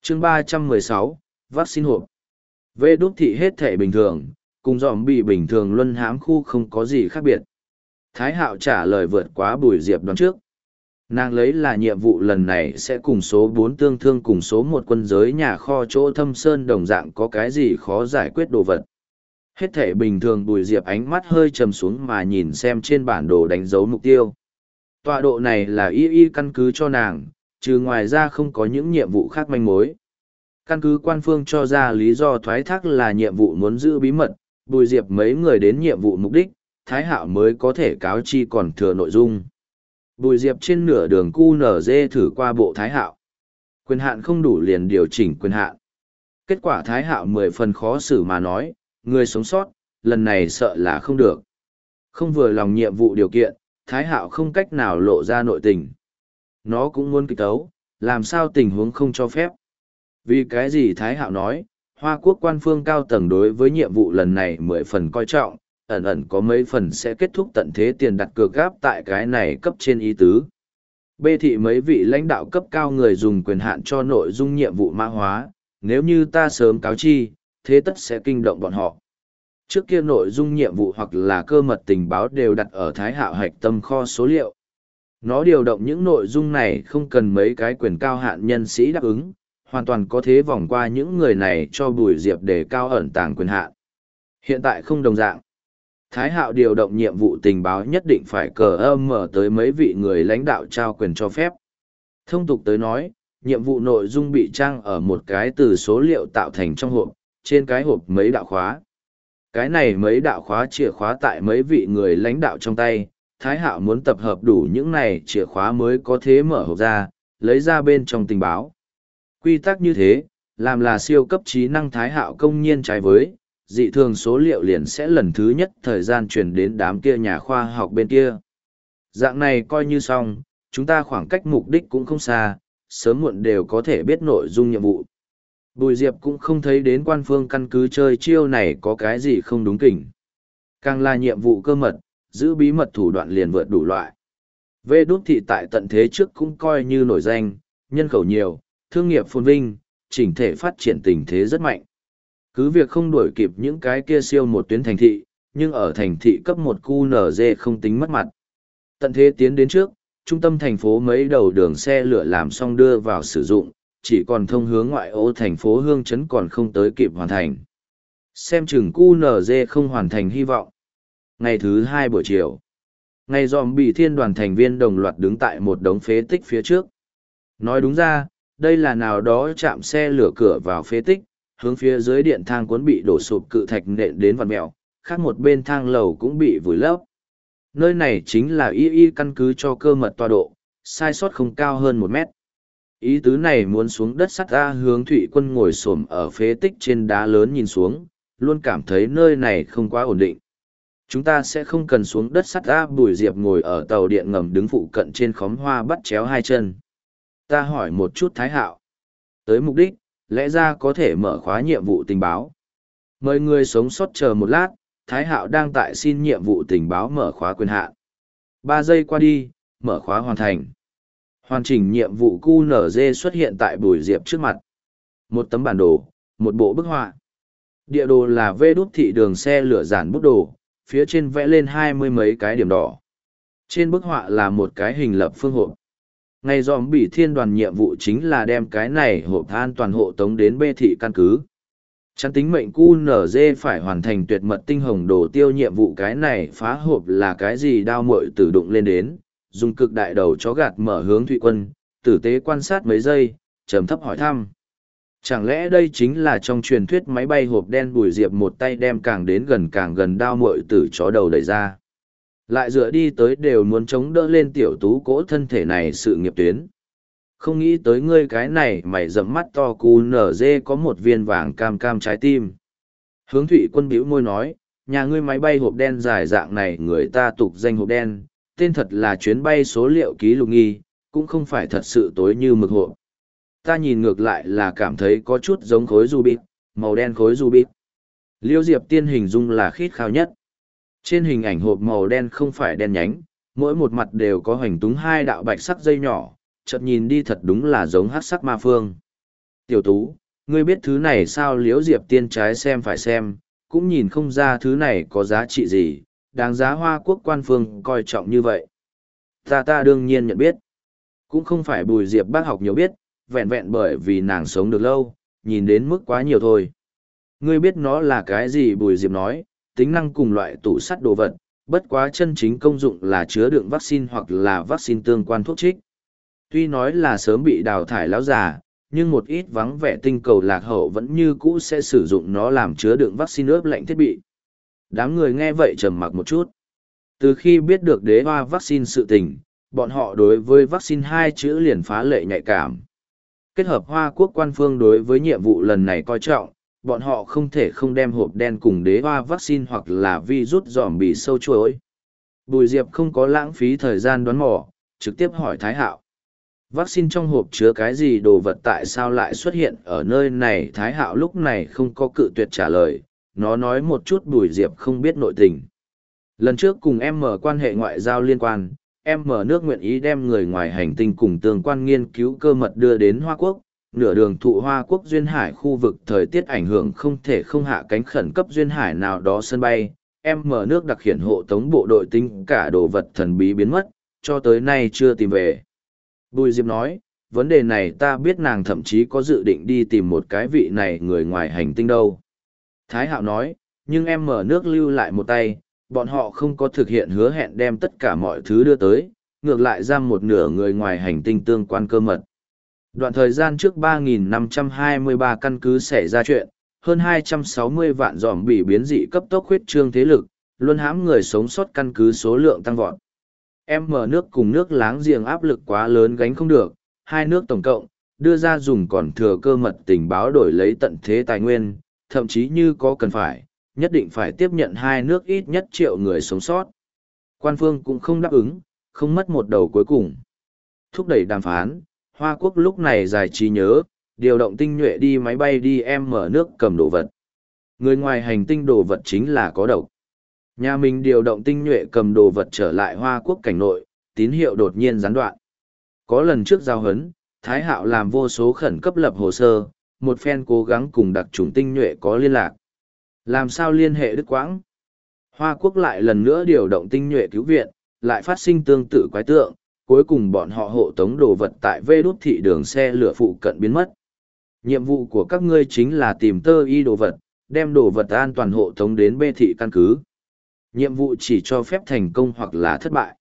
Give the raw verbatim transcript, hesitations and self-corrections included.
chương ba trăm mười sáu, vaccine hộp. Vê đúc thị hết thể bình thường, cùng dòm bị bình thường luân hãm khu không có gì khác biệt. Thái Hạo trả lời vượt quá Bùi Diệp đoán trước. Nàng lấy là nhiệm vụ lần này sẽ cùng số bốn tương thương cùng số một quân giới nhà kho chỗ thâm sơn đồng dạng có cái gì khó giải quyết đồ vật. Hết thể bình thường Bùi Diệp ánh mắt hơi trầm xuống mà nhìn xem trên bản đồ đánh dấu mục tiêu. Tọa độ này là y y căn cứ cho nàng, trừ ngoài ra không có những nhiệm vụ khác manh mối. Căn cứ quan phương cho ra lý do thoái thác là nhiệm vụ muốn giữ bí mật, Bùi Diệp mấy người đến nhiệm vụ mục đích, Thái Hạo mới có thể cáo chi còn thừa nội dung. Bùi Diệp trên nửa đường cu nở dê thử qua bộ Thái Hạo. Quyền hạn không đủ liền điều chỉnh quyền hạn. Kết quả Thái Hạo mười phần khó xử mà nói, người sống sót, lần này sợ là không được. Không vừa lòng nhiệm vụ điều kiện, Thái Hạo không cách nào lộ ra nội tình. Nó cũng muốn kịch tấu, làm sao tình huống không cho phép. Vì cái gì Thái Hạo nói, Hoa Quốc quan phương cao tầng đối với nhiệm vụ lần này mười phần coi trọng, ẩn ẩn có mấy phần sẽ kết thúc tận thế tiền đặt cược gáp tại cái này cấp trên ý tứ. Bê thị mấy vị lãnh đạo cấp cao người dùng quyền hạn cho nội dung nhiệm vụ mã hóa, nếu như ta sớm cáo chi, thế tất sẽ kinh động bọn họ. Trước kia nội dung nhiệm vụ hoặc là cơ mật tình báo đều đặt ở Thái Hạo hạch tâm kho số liệu. Nó điều động những nội dung này không cần mấy cái quyền cao hạn nhân sĩ đáp ứng, hoàn toàn có thế vòng qua những người này cho Bùi Diệp để cao ẩn tàng quyền hạn. Hiện tại không đồng dạng. Thái Hạo điều động nhiệm vụ tình báo nhất định phải cờ âm mở tới mấy vị người lãnh đạo trao quyền cho phép. Thông tục tới nói, nhiệm vụ nội dung bị trang ở một cái từ số liệu tạo thành trong hộp, trên cái hộp mấy đạo khóa. Cái này mấy đạo khóa chìa khóa tại mấy vị người lãnh đạo trong tay, Thái Hạo muốn tập hợp đủ những này chìa khóa mới có thế mở hộp ra, lấy ra bên trong tình báo. Quy tắc như thế, làm là siêu cấp trí năng Thái Hạo công nhiên trái với, dị thường số liệu liền sẽ lần thứ nhất thời gian truyền đến đám kia nhà khoa học bên kia. Dạng này coi như xong, chúng ta khoảng cách mục đích cũng không xa, sớm muộn đều có thể biết nội dung nhiệm vụ. Bùi Diệp cũng không thấy đến quan phương căn cứ chơi chiêu này có cái gì không đúng kỉnh. Càng là nhiệm vụ cơ mật, giữ bí mật thủ đoạn liền vượt đủ loại. Vê đút thị tại tận thế trước cũng coi như nổi danh, nhân khẩu nhiều, thương nghiệp phồn vinh, chỉnh thể phát triển tình thế rất mạnh. Cứ việc không đuổi kịp những cái kia siêu một tuyến thành thị, nhưng ở thành thị cấp một cu nở dê không tính mất mặt. Tận thế tiến đến trước, trung tâm thành phố mấy đầu đường xe lửa làm xong đưa vào sử dụng, chỉ còn thông hướng ngoại ô thành phố Hương Trấn còn không tới kịp hoàn thành. Xem chừng cu nở dê không hoàn thành hy vọng. Ngày thứ hai buổi chiều, ngày dòm bị thiên đoàn thành viên đồng loạt đứng tại một đống phế tích phía trước. Nói đúng ra, đây là nào đó chạm xe lửa cửa vào phế tích, hướng phía dưới điện thang cuốn bị đổ sụp cự thạch nện đến vằn mèo, khác một bên thang lầu cũng bị vùi lấp. Nơi này chính là y y căn cứ cho cơ mật tọa độ, sai sót không cao hơn một mét. Ý tứ này muốn xuống đất sắt ra hướng Thụy Quân ngồi xổm ở phế tích trên đá lớn nhìn xuống, luôn cảm thấy nơi này không quá ổn định. Chúng ta sẽ không cần xuống đất sắt ra. Bùi Diệp ngồi ở tàu điện ngầm đứng phụ cận trên khóm hoa bắt chéo hai chân. Ta hỏi một chút Thái Hạo. Tới mục đích, lẽ ra có thể mở khóa nhiệm vụ tình báo. Mời người sống sót chờ một lát, Thái Hạo đang tại xin nhiệm vụ tình báo mở khóa quyền hạn. Ba giây qua đi, mở khóa hoàn thành. Hoàn chỉnh nhiệm vụ cu nở dê xuất hiện tại Bùi Diệp trước mặt. Một tấm bản đồ, một bộ bức họa. Địa đồ là vê đút thị đường xe lửa giản bút đồ, phía trên vẽ lên hai mươi mấy cái điểm đỏ. Trên bức họa là một cái hình lập phương hộp. Ngày dòm bị thiên đoàn nhiệm vụ chính là đem cái này hộp an toàn hộ tống đến bê thị căn cứ. Chắn tính mệnh cu nở dê phải hoàn thành tuyệt mật tinh hồng đồ tiêu nhiệm vụ, cái này phá hộp là cái gì đao muội tử đụng lên đến, dùng cực đại đầu chó gạt mở hướng Thụy Quân, tử tế quan sát mấy giây, trầm thấp hỏi thăm. Chẳng lẽ đây chính là trong truyền thuyết máy bay hộp đen? Bùi Diệp một tay đem càng đến gần càng gần đao muội tử chó đầu đẩy ra. Lại dựa đi tới đều muốn chống đỡ lên tiểu tú cỗ thân thể này sự nghiệp tuyến. Không nghĩ tới ngươi cái này mày rậm mắt to cu nở dê có một viên vàng cam cam trái tim. Hướng Thụy Quân bĩu môi nói, nhà ngươi máy bay hộp đen dài dạng này người ta tục danh hộp đen, tên thật là chuyến bay số liệu ký lục nghi, cũng không phải thật sự tối như mực hộp. Ta nhìn ngược lại là cảm thấy có chút giống khối Rubik, màu đen khối Rubik. Liêu Diệp Tiên hình dung là khít khao nhất. Trên hình ảnh hộp màu đen không phải đen nhánh, mỗi một mặt đều có hoành túng hai đạo bạch sắc dây nhỏ, chợt nhìn đi thật đúng là giống hắc sắc ma phương. Tiểu Tú, ngươi biết thứ này sao? Liễu Diệp Tiên trái xem phải xem, cũng nhìn không ra thứ này có giá trị gì, đáng giá Hoa Quốc quan phương coi trọng như vậy. Ta ta đương nhiên nhận biết. Cũng không phải Bùi Diệp bác học nhiều biết, vẹn vẹn bởi vì nàng sống được lâu, nhìn đến mức quá nhiều thôi. Ngươi biết nó là cái gì? Bùi Diệp nói, tính năng cùng loại tủ sắt đồ vật, bất quá chân chính công dụng là chứa đựng vaccine hoặc là vaccine tương quan thuốc trích. Tuy nói là sớm bị đào thải lão già, nhưng một ít vắng vẻ tinh cầu lạc hậu vẫn như cũ sẽ sử dụng nó làm chứa đựng vaccine ướp lạnh thiết bị. Đám người nghe vậy trầm mặc một chút. Từ khi biết được đế hoa vaccine sự tình, bọn họ đối với vaccine hai chữ liền phá lệ nhạy cảm. Kết hợp Hoa Quốc quan phương đối với nhiệm vụ lần này coi trọng, bọn họ không thể không đem hộp đen cùng đế hoa vaccine hoặc là virus dòm bị sâu chuối. Bùi Diệp không có lãng phí thời gian đoán mò, trực tiếp hỏi Thái Hạo. Vaccine trong hộp chứa cái gì đồ vật, tại sao lại xuất hiện ở nơi này? Thái Hạo lúc này không có cự tuyệt trả lời, nó nói một chút Bùi Diệp không biết nội tình. Lần trước cùng em mở quan hệ ngoại giao liên quan, em mở nước nguyện ý đem người ngoài hành tinh cùng tương quan nghiên cứu cơ mật đưa đến Hoa Quốc, nửa đường thụ Hoa Quốc duyên hải khu vực thời tiết ảnh hưởng không thể không hạ cánh khẩn cấp duyên hải nào đó sân bay, em mở nước đặc hiện hộ tống bộ đội tính cả đồ vật thần bí biến mất, cho tới nay chưa tìm về. Bùi Diệp nói, vấn đề này ta biết, nàng thậm chí có dự định đi tìm một cái vị này người ngoài hành tinh đâu. Thái Hạo nói, nhưng em mở nước lưu lại một tay, bọn họ không có thực hiện hứa hẹn đem tất cả mọi thứ đưa tới, ngược lại giam một nửa người ngoài hành tinh tương quan cơ mật. Đoạn thời gian trước ba nghìn năm trăm hai mươi ba căn cứ xảy ra chuyện, hơn hai trăm sáu mươi vạn giòm bị biến dị cấp tốc huyết trương thế lực, luôn hãm người sống sót căn cứ số lượng tăng vọt. Em mở nước cùng nước láng giềng áp lực quá lớn gánh không được, hai nước tổng cộng, đưa ra dùng còn thừa cơ mật tình báo đổi lấy tận thế tài nguyên, thậm chí như có cần phải, nhất định phải tiếp nhận hai nước ít nhất triệu người sống sót. Quan phương cũng không đáp ứng, không mất một đầu cuối cùng. Thúc đẩy đàm phán, Hoa Quốc lúc này giải trí nhớ, điều động tinh nhuệ đi máy bay đi em mở nước cầm đồ vật. Người ngoài hành tinh đồ vật chính là có độc. Nhà mình điều động tinh nhuệ cầm đồ vật trở lại Hoa Quốc cảnh nội, tín hiệu đột nhiên gián đoạn. Có lần trước giao hấn, Thái Hạo làm vô số khẩn cấp lập hồ sơ, một phen cố gắng cùng đặc chủng tinh nhuệ có liên lạc. Làm sao liên hệ đứt quãng? Hoa Quốc lại lần nữa điều động tinh nhuệ cứu viện, lại phát sinh tương tự quái tượng, cuối cùng bọn họ hộ tống đồ vật tại vê đút thị đường xe lửa phụ cận biến mất. Nhiệm vụ của các ngươi chính là tìm tơ y đồ vật, đem đồ vật an toàn hộ tống đến bê thị căn cứ. Nhiệm vụ chỉ cho phép thành công hoặc là thất bại.